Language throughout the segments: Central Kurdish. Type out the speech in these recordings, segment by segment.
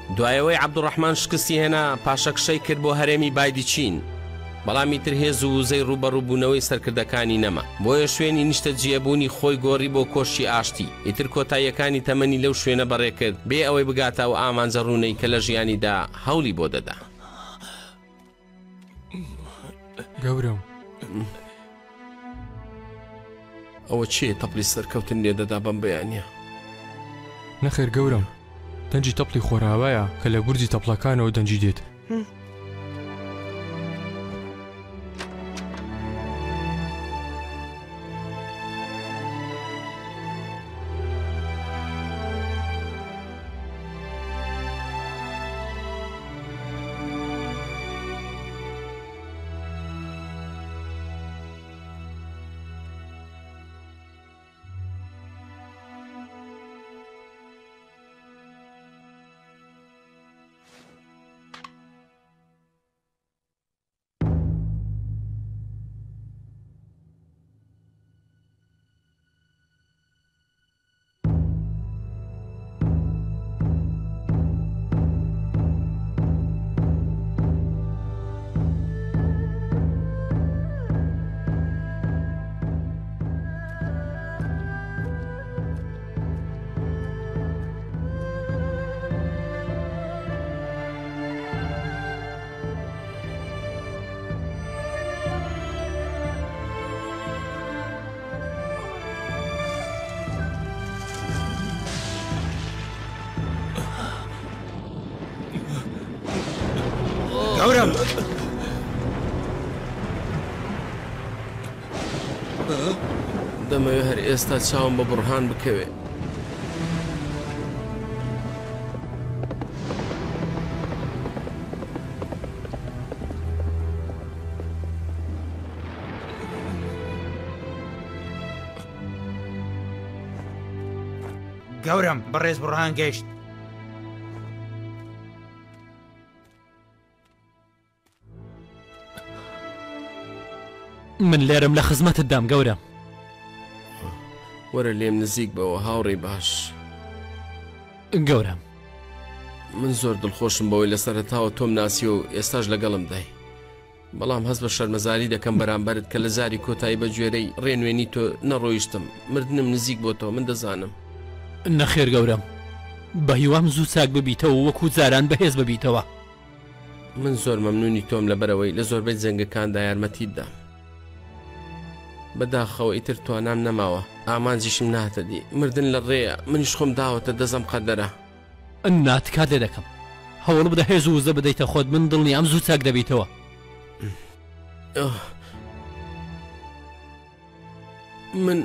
دوایەوەی عەبدوڕەحمان شکستی هێنا پاشەکشەی کرد بۆ هەرێمی بایدی چین بەڵامی تر هێز و وزەی ڕوبەڕووبوونەوەی سەرکردەکانی نەما بۆیە شوێنی نیشتە جیەبوونی خۆی گۆڕی بۆ کۆشی ئاشتی ئیتر کۆتاییەکانی تەمەنی لەو شوێنە بەڕێ کرد بێ ئەوەی بگاتەوە ئامانجە ڕوونەی کە لە ژیانیدا هەوڵی بۆ دەدا. گەورم ئەوە چیە تەپلی سەرکەوتن لێدەدا بەم بەیانیە؟ نەخێر گەورم دەنجی تەپلی خۆراوایە کە لە گورجی تەپڵەکانەوە دەنجی دێت. گەورم دەمەوێت هەر ئێستا چاوم بە بڕهان بکەوێ. گەورم بەڕێز بڕهان گەیشت. من لێرم لە خزمەتت دام گەورم. وەرە لێم نزیک بەوە هاوڕێی باش. گەورم من زۆر دڵخۆشم بەوەی لە سەرەتاوە تۆم ناسی و ئێستاش لەگەڵم دای. بەڵام هەست بە شەرمەزاری دەکەم بەرامبەرت کە لە زاری کۆتایی بە گوێرەی ڕێنوێنی تۆ نەڕۆیشتم. مردنم نزیک بۆ تۆ من دەزانم. نەخێر گەورم بە هیوام زوو چاک ببیتەوە وەکو جاران بەهێز ببیتەوە. من زۆر مەمنونی تۆم لەبەرەوەی لە زۆربەی جەنگەکاندا یارمەتیت دام. بەداخەوە ئیتر توانام نەماوە ئامانجیشم ناتەدی. مردن لە ڕێیە منیش خۆم داوەتە دەزەم قەدەرە. ناتکات لێ دەکەم هەوڵ بدە هێز و وزە بدەیتە خۆت. من دڵنی ئەم زوو چاک دەبیتەوە. من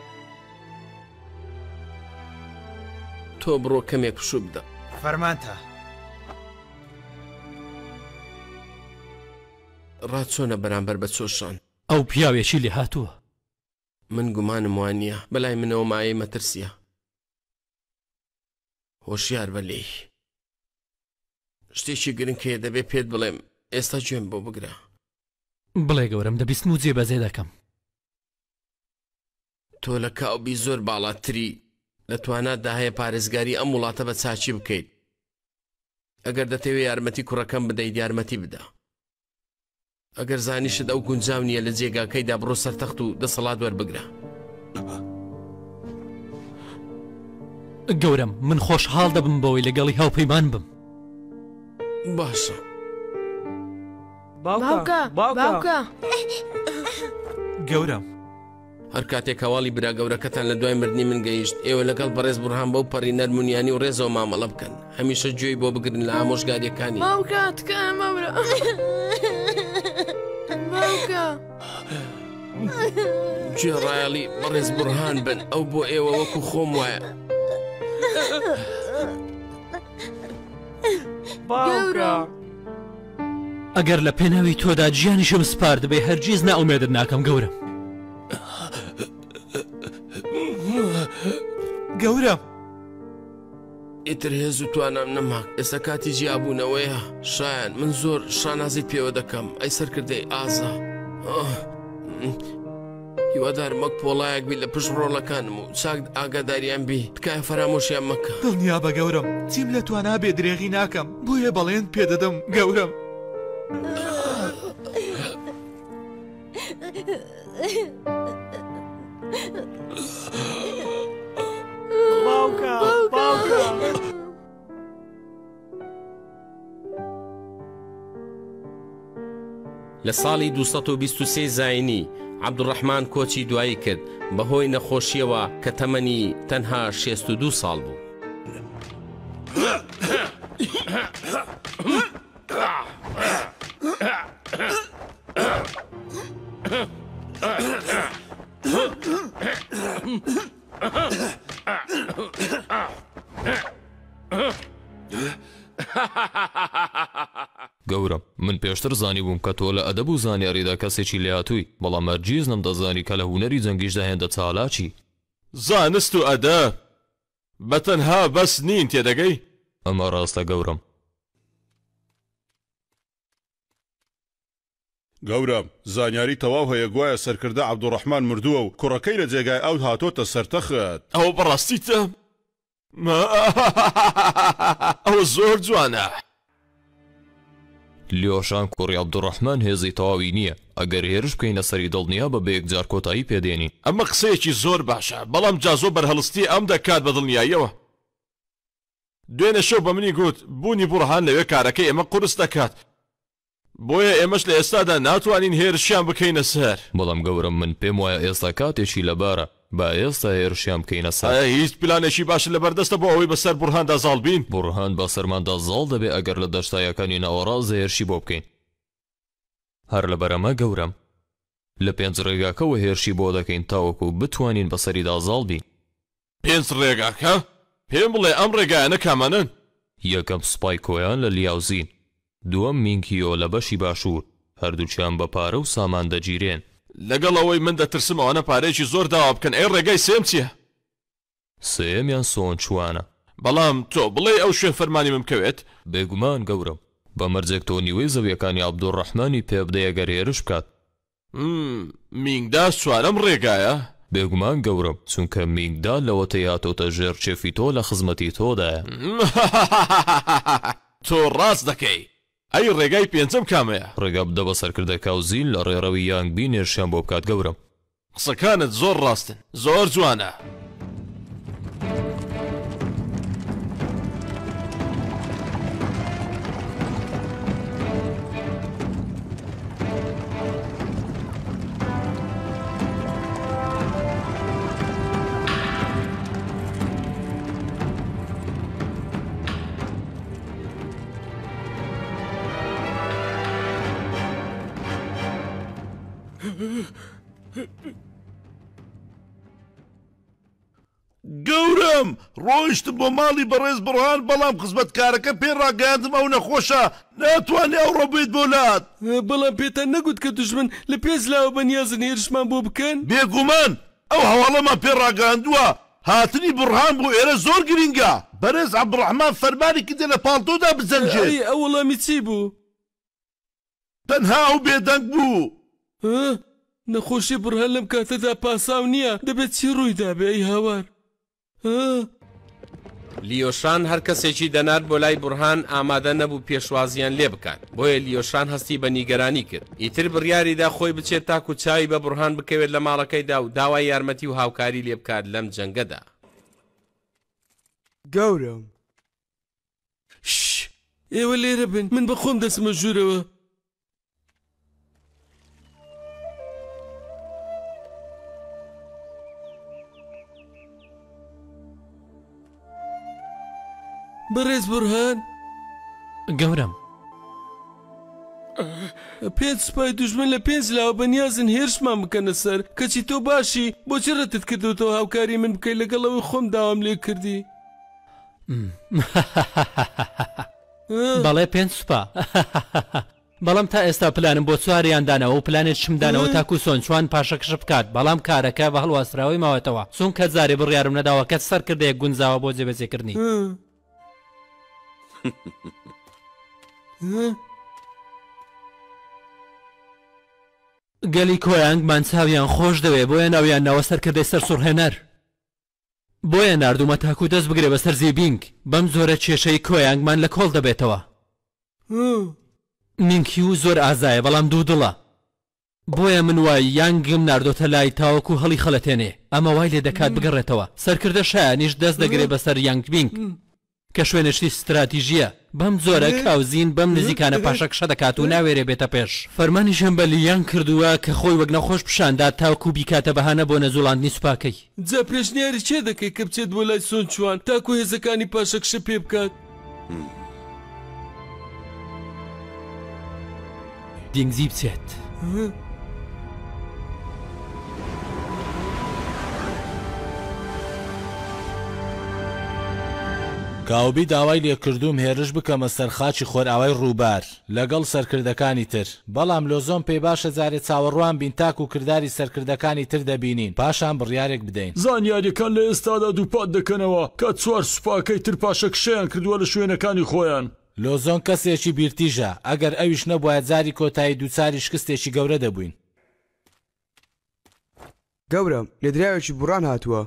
تۆ بڕۆ کەمێک پشوو بدە. فەرمانتە. ڕاچۆنە بەرامبەر بە چۆشان. ئەو پیاوێکی لێ هاتووە. من گومانم وانە بەلای منەوە مایەی مەترسیە. هۆشیار بە لێی شتێکی گرنگ هەیە دەبێت پێت بڵێم. ئێستا گوێم بۆ بگرە. بڵێ گەورم دەبیستم و جێبەجێ دەکەم. تۆ لە کاوبی زۆر باڵاتری لە تواناتدا هەیە پارێزگاری ئەم وڵاتە بە چاچی بکەیت. ئەگەر دەتەوێت یارمەتی کوڕەکەم بدەیت یارمەتی بدە. ئەگەر زانیشت ئەو گونجاو نییە لە جێگاکەیدا بڕۆ سەرتەخت و دەسەڵات وەربگرە. گەورم من خۆشحاڵ دەبم بەوەی لەگەڵی هاوپەیمان بم. باشە باوکە گەورم هەر کاتێک هەواڵی برا گەورەکەتان لە دوای مردنی من گەیشت ئێوە لەگەڵ بەڕێز بڕهان بەو پەڕی نەرمونیانی و ڕێزەوە مامەڵە بکەن. هەمیشە گوێی بۆ بگرن لە ئامۆژگاریەکانی. باوکە تکایە مەبرە. باوکە گوێڕایەڵی بەڕێز بڕهان بن. ئەو بۆ ئێوە وەکو خۆم وایە. گەورە ئەگەر لە پێناوی تۆدا گیانیشم سپارد بێ هەرگیز ناومێدت ناکەم گەورم. گەورم ئیتر هێز و توانام نەماک. ئێستا کاتی جیابوونەوەیە. شایان من زۆر شانازی پێوە دەکەم. ئەی سەرکردەی ئازا هیوادار مەک پۆڵایەک بی لە پشت ڕۆڵەکانم و چاک ئاگاداریان بی تکایە فەرامۆشیان مەکە. دڵنیا بە گەورم چیم لە توانە بێ درێغی ناکەم بۆیە بەڵێن پێدەدەم گەورم. باوکە باوکە لە ساڵی 223 زاینی عەبدوڕەحمان کۆچی دوایی کرد بەهۆی نەخۆشیەوە کە تەمەنی تەنها 62 ساڵ بوو. گەورم من پێشتر زانی بووم کە تۆ لە ئەدەب و زانیاریدا کەسێکی لێهاتووی بەڵام هەرگیز نەمدەزانی کە لە هونەری جەنگیشدا هێندە چالاکی. زانست و ئەدەب بەتەنها بەس نین تێدەگەی؟ ئەمە ڕاستە گەورم. گەورم زانیاری تەواو هەیە گوایە سەرکردە عەبدوڕەحمان مردووە و کوڕەکەی لە جێگای ئەو هاتۆتە سەرتەخت. ئەوە بەڕاستیتە؟ ئەوە زۆر جوانە. لیۆشان کوڕی عەبدوڕەحمان هێزی تەواوی نییە ئەگەر هێرش بکەینە سەری دڵنیا بە بەیەک جار کۆتایی پێدێنین. ئەمە قسەیەکی زۆر باشە بەڵام جازۆ بەرهەڵستی ئەم دەکات بە دڵنیاییەوە. دوێنێ شەو بە منی گوت بوونی بوڕهان لەوێ کارەکەی ئێمە قورس دەکات بۆیە ئێمەش لە ئێستادا ناتوانین هێرشیان بکەینە سەر. بەڵام گەورم من پێم وایە ئێستا کاتێکی لەبارە با ئێستا هێرشیان بکەینە سەر. هیچ پلانێکی باشە لەبەردەستە بۆ ئەوەی بەسەر بورهاندا زاڵ بین. بورهان بە سەرماندا زاڵ دەبێ ئەگەر لە دەشتایەکانی ناوەڕاست هێرشی بۆ بکەین. هەر لەبەرەمە گەورم لە 5 ڕێگاکەوە هێرشی بۆ دەکەین تاوەکو بتوانین بەسەریدا زاڵ بین. 5 ڕێگاکە؟ پێم بڵێ ئەم ڕێگایانە کامانن؟ یەکەم سوپای کۆیان لە لیاوزین، دووەم مینکیۆ لە بەشی باشوور، هەردووچیان بە پارە و سامان دەگیرێن. لەگەڵ ئەوەی من دەترسم ئەوانە پارێکی زۆر داوا بکەن. ئەی ڕێگای سێم چییە؟ سێمیان سۆنچوانە. بەڵام تۆ بڵێ ئەو شوێن فەرمانی من بکەوێت؟ بێگومان گەورم بە مەرجێک تۆ نیوەی زەویەکانی عەبدوڕەحمانی پێ بدەیە گەر هێرش بکات. مینگدا چوارەم ڕێگایە؟ بێگومان گەورم چونکە مینگدا لەوەتەی هاتۆتە ژێر چێفی تۆ لە خزمەتی تۆدایە. تۆ ڕاست دەکەی. ئەی ڕێگای پێنجەم کامەیە؟ ڕێگا بدە بە سەرکردەکە و زین لە ڕێڕەوی یانگبی نێرشیان بۆ بکات گەورم. قسەکانت زۆر ڕاستن، زۆر جوانە. گەورم ڕۆیشتم بۆ ماڵی بەڕێز بڕهان بەڵام خزمەتکارەکە پێ ڕاگەاندم ئەو نەخۆشە ناتوانێ ئەوڕۆ بێت بۆ لات. بەڵام پێتان نەگوت کە دوژمن لە پێش لاوە بەنیازن هێرشمان بۆ بکەن؟ بێگومان ئەو هەواڵەمان پێ ڕاگەاندووە هاتنی بڕهان بۆ ئێرە زۆر گرینگە. بەڕێز عەبدوڕەحمان فەرمانی کردە لە پاڵتۆدا بجەنجێت. ئەو وەڵامی چی بوو؟ تەنها ئەو بێدەنگ بوو. نەخۆشی بڕهان لەم کاتەدا پاساو نییە دەبێت چی ڕوویدا بێ ئەی هاوار؟ لیۆشان هەر کەسێکی دەنات بۆ لای بورهان ئامادە نەبوو پێشوازیان لێ بکات بۆیە لیۆشان هەستی بە نیگەرانی کرد. ئیتر بڕیاریدا خۆی بچێت تاکو چاوی بە بورهان بکەوێت لە ماڵەکەیدا و داوای یارمەتی و هاوکاری لێ بکات لەم جەنگەدا. گەورم ئێوە لێرە بن من بە خۆم دەسمە ژوورەوە. بەڕێز بورهان گەورم 5 سوپای دوژمن لە 5 لاوە بەنیازن هێرشمان بکەنە سەر کەچی تۆ باشی بۆچی ڕەتت کردوتەوە هاوکاری من بکەی لەگەڵەوەی خۆم داوام لێ کردی. بەڵێ 5 سوپا بەڵام تا ئێستا پلانم بۆ چواریاندانەوە و پلانێت شمدانەوە تاکو سۆنچوان پاشەکەش بکات بەڵام کارەکە بە هەڵواسراوی ماوەتەوە چون کە جارێ بڕیارم نەداوە کە سەر کردەیە گونجاوە بۆ جێبەجێکردنی. گەلی کۆیانگمان چاویان خۆش دەوێ بۆیە ناویان ناوە سەرکردەی سەر سوڕهێنەر بۆیە نردومە تاکو دەست بگرێ بەسەر زیبینگ بەم زۆرە کێشەی کۆیانگمان لە کۆڵ دەبێتەوە مینکی و زۆر ئازایە بەڵام دوو دڵە بۆیە من وای یانگم نردۆتە لای تاوەکو هەڵی خەلەتێنێ ئەمە وای لێ دەکات بگەڕێتەوە سەرکردە شایانیش دەست دەگرێ بەسەر یانگبینگ کە شوێنشتی استراتیژیە بەم زۆرە کاوزین بەم نزیکانە پاشە کشە دەکات و ناوێرێ بێتە پێش فەرمانیشم بە لیان کردووە کە خۆی وەک نەخۆش پیشاندا تاوەکو بیکاتە بەهانە بۆ نەزوڵاندنی سوپاکەی جا پێشنیاری چێ دەکەی کە بچێت بۆ لای سۆنچوان تاکو هێزەکانی پاشە کشە پێ بکات دینگزی بچێت کاوبی داوای لێکردوم هێرش بکەمە سەرخاچی خۆرئاوای ڕووبار لەگەڵ سەرکردەکانی تر بەڵام لۆزۆم پێی باشە جارێ چاوەڕوان بین تاک و کردداری سەرکردەکانی تر دەبینین پاشان بڕیارێک بدەین زانیاریەکان لە ئێستادا دووپات دەکەنەوە کە چوار سوپاکەی تر پاشە کشەیان کردووە لە شوێنەکانی خۆیان لۆزۆن کەسێکی بیرتیژە ئەگەر ئەویش نەبووە جاری کۆتایی دووچاری شکستێکی گەورە دەبووین گەورم لە دراوێکی بڕان هاتووە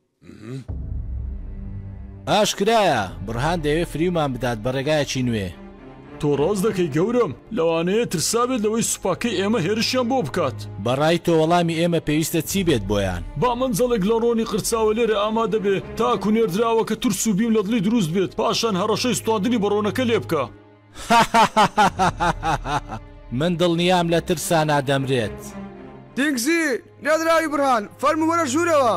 ئاشکرایە بڕهان دەوێت فریومان بدات بە ڕێگایەکی نوێ تۆ ڕاز دەکەی گەورم لەوانەیە ترسابێت لەوەی سوپاکەی ئێمە هێرشیان بۆ بکات بەڕای تۆ وەڵامی ئێمە پێویستە چی بێت بۆیان با منزەڵێک لە ڕۆنی قرچاوە لێرە ئامادە بێ تاکو نێردراوە کە ترس و بیم لە دڵی دروست بێت پاشان هەڕەشەی سوتاندنی بە ڕۆنەکە لێ بکە من دڵنیام لە ترسان نادەمرێت دینگزی نێردراوی بڕهان فەرموو وەرە ژوورەوە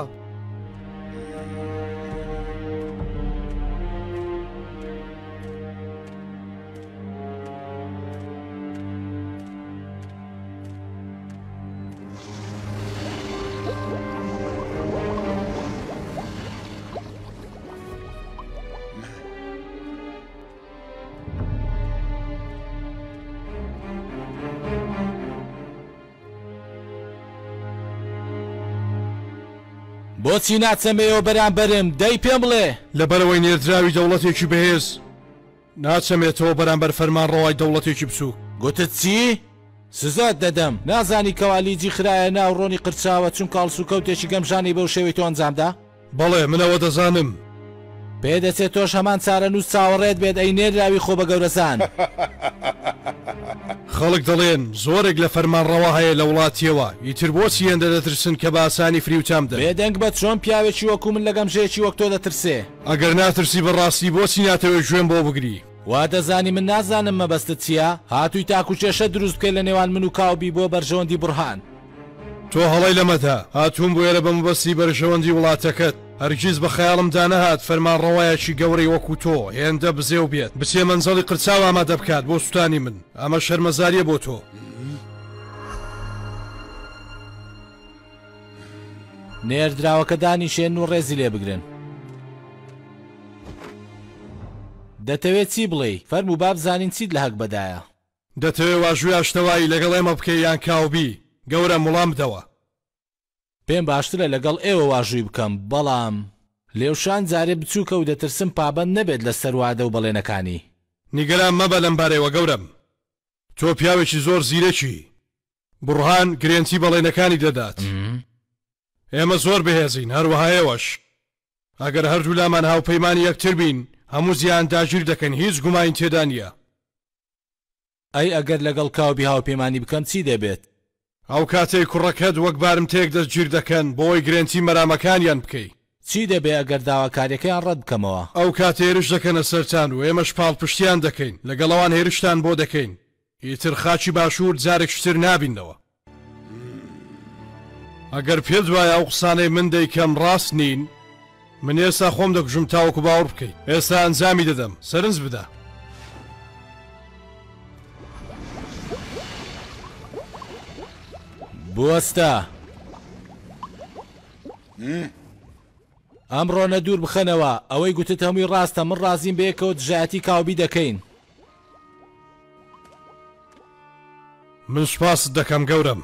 بۆچی ناچەمەوە بەرامبەرم دەی پێم بڵێ لەبەرەوەی نێردراوی دەوڵەتێکی بەهێز ناچەمێتەوە بەرامبەر فەرمان ڕەوای دەوڵەتێکی بچوو گوتت چی؟ سزات دەدەم نازانی کەوالیجی خراە ناو ڕۆنی قرچاوە چون کاڵس و کەوتێکی گەمژانی بەو شێوەی تۆ ئەنجامدا؟ بەڵێ منەوە دەزانم پێدەچێت تۆش هەمان چارە نووس چاوەڕێت بێت ئەی نێراوی خۆ بە گەورەسان خەڵک دەڵێن زۆرێک لە فەرمانڕەوە هەیە لە وڵاتیەوە ئیتر بۆچی هێندە دەترسن کە بە ئاسانی فریوتام دەن بێدەنگ بە چۆن پیاوێکی وەکو من لەگەم ژەیەکی وەک تۆ دەترسێ ئەگەر ناترسی بەڕاستی بۆچی ناتەوێت ژوێن بۆ بگری وا دەزانی من نازانم مەبەستت چییە هاتووی تاکو کێشە دروست بکەی لە نێوان من و کاوبی بۆ بەرژەوەندی بورهان تۆ هەڵی لەمەدا هاتوون بۆ ئێرە بە مەبەستی بەرژەوەندی وڵاتەکەت هەرگیز بە خەیاڵمدا نەهات فەرمانڕەوایەکی گەورەی وەکو تۆ هێندە بزێ و بێت بچێ مەنزەڵی قرچاو ئامادە بکات بۆ سوتانی من ئەمە شەرمەزاریە بۆ تۆ نێردراوەکە دانیشێن و ڕێزی لێ بگرن دەتەوێت چی بڵێ فەرموو با بزانین چیت لە هەک بەدایە دەتەوێت واژووی ئاشتەوایی لەگەڵ ئێمە بکەی یان کاوبی گەورە مڵام بدەوە پێم باشترە لەگەڵ ئێوە واژووی بکەم بەڵام لێوشان جارێ بچووکە و دەترسم پابەند نەبێت لە سەروادە و بەڵێنەکانی نیگەران مەبە لەم بارەوە گەورم تۆ پیاوێکی زۆر زیرەکی بڕهان گرێنتی بەڵێنەکانی دەدات ئێمە زۆر بەهێزین هەروەهایەوەش ئەگەر هەردوو لامان هاوپەیمانی یەکتر بین هەموو زیان داگیر دەکەن هیچ گوماین تێدا نییە ئەی ئەگەر لەگەڵ کاوبی هاوپەیمانی بکەم چی دەبێت ئەو کاتەی کوڕەکەت وەک بارم تێک دەستگیر دەکەن بۆی گرێنتی مەرامەکانیان بکەی چی دەبێ ئەگەر داواکاریەکەیان ڕەت بکەمەوە ئەو کات هێرش دەکەنە سەرتان و ئێمەش پاڵ پشتیان دەکەین لەگەڵەوان هێرشتان بۆ دەکەین ئیتر خاچی باشوور جارێکشتر نابینەوە ئەگەر پێت وایە ئەو قسانەی من دەیکەم ڕاست نین من ئێستا خۆم دەکوژم تاوەکو باوەڕ بکەیت ئێستا ئەنجامی دەدەم سەرنج بدە بوەستە ئەمڕۆنە دوور بخەنەوە ئەوەی گوتت هەمووی ڕاستە من ڕازیم بەیەکەوە دژایەتی کاوبی دەکەین من سوپاست دەکەم گەورم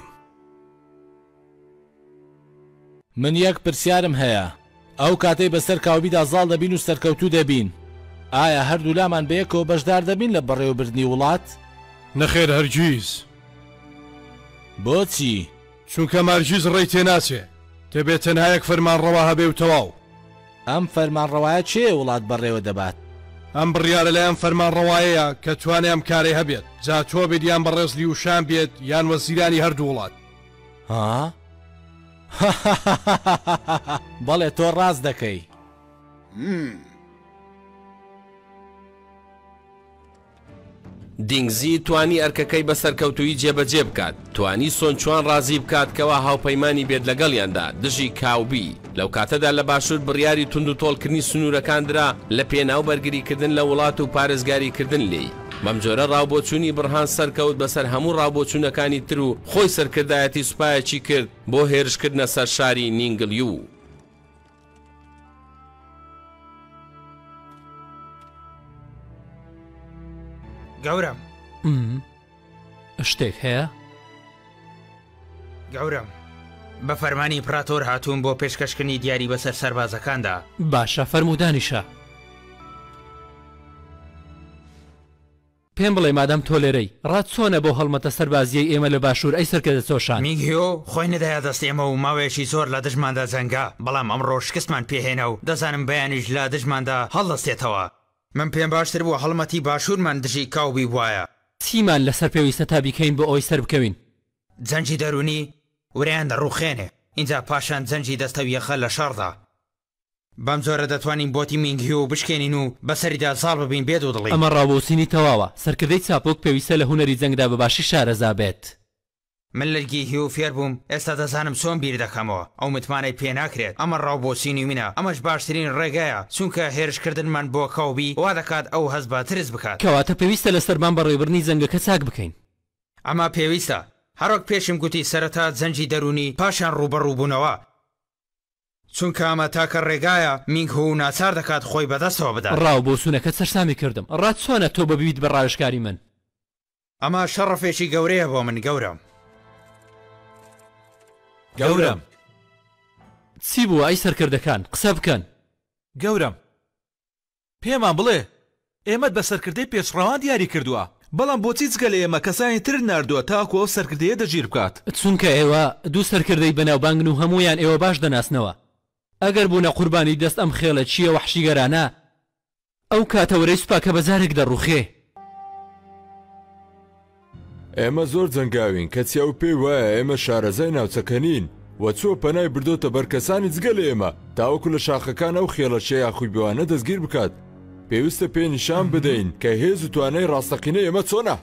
من یەک پرسیارم هەیە ئەو کاتەی بەسەر کاوبیدا زاڵ دەبین و سەرکەوتوو دەبین ئایا هەردوو لامان بەیەکەوە بەشدار دەبین لە بەڕێوەبردنی وڵات؟ نەخێر هەرگیز بۆچی؟ چونکە مارگیز ڕێی تێناچێ دەبێت تەنها یەک فەرمانڕەوا هەبێ و تەواو. ئەم فەرمانڕەوایە چێ وڵات بەڕێوە دەبات؟ ئەم بڕیارە لەیان فەرمانڕەوایەیە کە توانێ ئەم کارەی هەبێت جا تۆ بێت یان بەڕێزلی و شان بێت یان وەزیرانی هەردوو وڵات. ها؟ بەڵێ تۆ ڕاست دەکەی. دینگزی توانی ئەرکەکەی بەسەرکەوتویی جێبەجێ بکات، توانی سۆنچوان ڕازی بکات کەوا هاوپەیمانی بێت لەگەڵیاندا دژی کاوبی. لەو کاتەدا لە باشوور بڕیاری تونند و تۆڵکردنی سنوورەکان درا لە پێناو بەرگریکردن لە وڵات و پارێزگاریکردن لێی. بەم جۆرە ڕاوبۆچوونی بڕهان سەرکەوت بەسەر هەموو ڕاوبۆچوونەکانی تر و خۆی سەرکردایەتی سوپایەکی کرد بۆ هێرشکردنە سەر شاری نینگلیو. گەورم شتێک هەیە؟ گەورم بە فەرمانی پراتۆر هاتوون بۆ پێشکەشکردنی دیاری بەسەر سەربازەکاندا. باشە فەرمودانیشە. پێم بڵێ مادام تۆ لێرەی ڕات چۆنە بۆ هەڵمەتە سەربازیەی ئێمە لە باشوور ئەی سەرکردە چۆشان؟ میگیۆ خۆی نەدایە دەست ئێمە و ماوەیەکی زۆر لە دژماندا جەنگا، بەڵام ئەمڕۆ شکستمان پێهێنا و دەزانم بەیانیش لە دژماندا هەڵدەستێتەوە. من پێم باشتر بوو هەڵمەتی باشوورمان دژی کاوبی وایە. چیمان لەسەر پێویستە تا بیکەین بۆ ئەوی سەر بکەوین؟ جەنجی دەرونی وریان دەڕوخێنێ، اینجا پاشان جەنجی دەستەویەخە لە شەڕدا. بەم جۆرە دەتوانین بۆتی مینگیۆ بشکێنین و بەسەریدا ساڵ ببین بێت و دڵی. ئەمە ڕاوبۆچینی تەواوە. سەرکردەی چاپۆک پێویستە لە هونەری جەنگدا بەباشی شارەزا بێت. من لەرگی هی و فێر بووم، ئێستا دەزانم چۆن بیر دەکەمەوە. ئەو متمانەی پێ ناکرێت. ئەمە ڕاوبۆچینی منە، ئەمەش باشترین ڕێگایە، چونکە هێرشکردنمان بۆ کاوبی وا دەکات ئەو هەست بە ترس بکات. کەواتە پێویستە لە سەرمان بەڕێوەبردنی جەنگەکە چاک بکەین. ئەمە پێویستە. هەروەک پێشم گوتی سەرەتا جەنجی دەرونی پاشان ڕوبەڕووبوونەوە، چونکە ئەمە تاکە ڕێگایە مینگ و ناچار دەکات خۆی بەدەستەوە بدات. ڕاوبۆچوونەکە سەرسامی کردم. ڕات چۆنە تۆ ببیت بە ڕاوێژکاری من؟ ئەمە شەڕەفێکی گەورەیە بۆ من گەورم. گەورم چی بووە ئەی سەرکردەکان قسە بکەن؟ گەورم پێمان بڵێ ئێمەت بە سەرکردەی پێشڕەوان دیاری کردووە، بەڵام بۆچی جگە لە ئێمە کەسانی تر ناردووە تاکو ئەو سەرکردەیە دەگیر بکات؟ چونکە ئێوە دوو سەرکردەی بەناوبانگن و هەمویان ئێوە باش دەناسنەوە. ئەگەر بوونە قوربانی دەست ئەم خێڵە چییە وەحشی گەرانە، ئەو کاتەوەرەی سوپاکە بەجارێک دەڕوخێ. ئێمە زۆر جەنگاوین کەچی ئەو پێی وایە ئێمە شارەزای ناوچەکەنین وە چۆ پەنای بردۆتە بەرکەسانی جگە لە ئێمە تاوەکو لە شاخەکان ئەو خێڵەچەیە خوی بوانە دەستگیر بکات. پێویستە پێ نیشان بدەین کە هێز و توانای ڕاستەقینەی ئێمە چۆنە.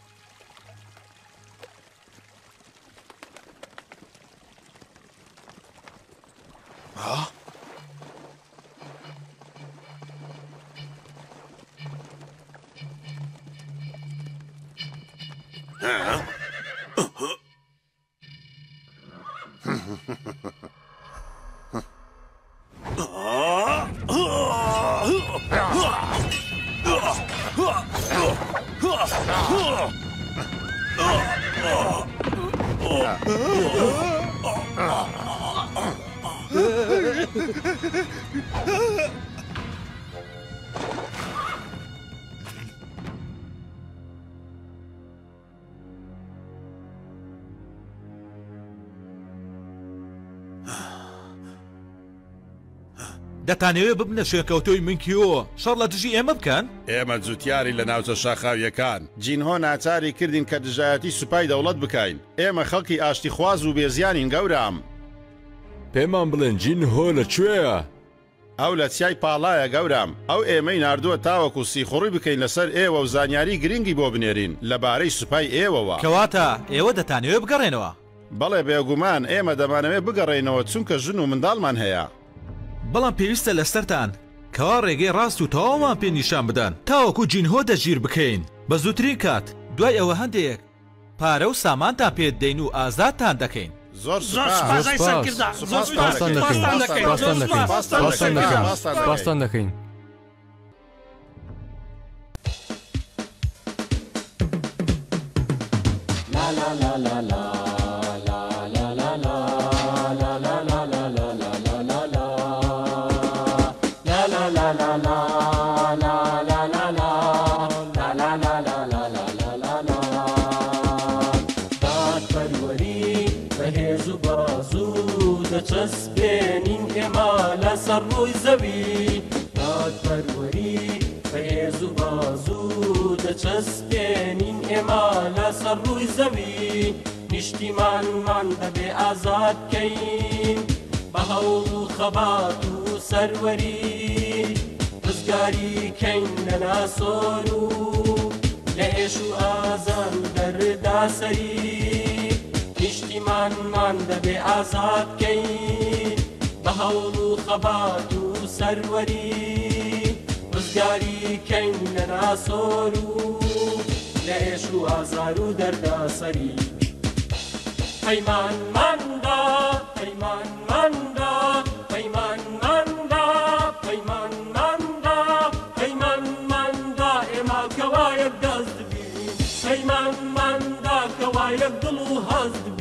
دەتانەوێت ببنە شوێنکەوتۆی منکیۆ شەڕ لە دژی ئێمە بکەن؟ ئێمە جوتیاری لە ناوچە شاخاویەکان جینهۆ ناچاری کردین کە دژایەتی سوپای دەوڵەت بکەین. ئێمە خەڵکی ئاشتی خواز و بێزیانین گەورام. پێمان بڵێن جینهۆ لەکوێیە؟ ئەو لە چیای پاڵایە گەورام. ئەو ئێمەی ناردووە تاوەکو سیخوڕی بکەین لەسەر ئێوە و زانیاری گرنگی بۆ بنێرین لەبارەی سوپای ئێوەوە. کەواتە ئێوە دەتانەوێت بگەڕێنەوە؟ بەڵێ بێگومان ئێمە دەمانەوێت بگەڕێنەوە چونکە ژن و منداڵمان هەیە. بەڵام پێویستە لەسەرتان کەوا ڕێگەی ڕاست و تەواومان پێ نیشان بدەن تاوەکو جینهۆ دەگیر بکەین بە زووترین کات. دوای ئەوە هەندێک پارە و سامانتان پێ دەین و ئازادتان دەکەین. زۆر باستان دەکەین. Perwari دەچەسبێنین ئێمە لەسەر ڕووی زەوی دادپەروەری بەهێز و بازوو دەچەسبێنین ئێمە لەسەر ڕووی زەوی نیشتیمانمان دەبێ ئازاد بکەین بە هەوڵ و خەبات و سەروەری ڕزگاری کەین لە ناسۆر و لە هێش و ئازار و دەردا سەری نیشتیمانمان دەبێ ئازاد بکەین بە هەوڵ و خەبات و سەروەری ڕزگاری کەین لە ناسۆر و لە هێش و ئازار و دەردا سەری پەیمانماندا پەیمانماندا پەیمانماندا پەیمانماندا پەیمانماندا ئێمە کەوایەک دەست بین پەیمانماندا کەوایەک دڵ و هەست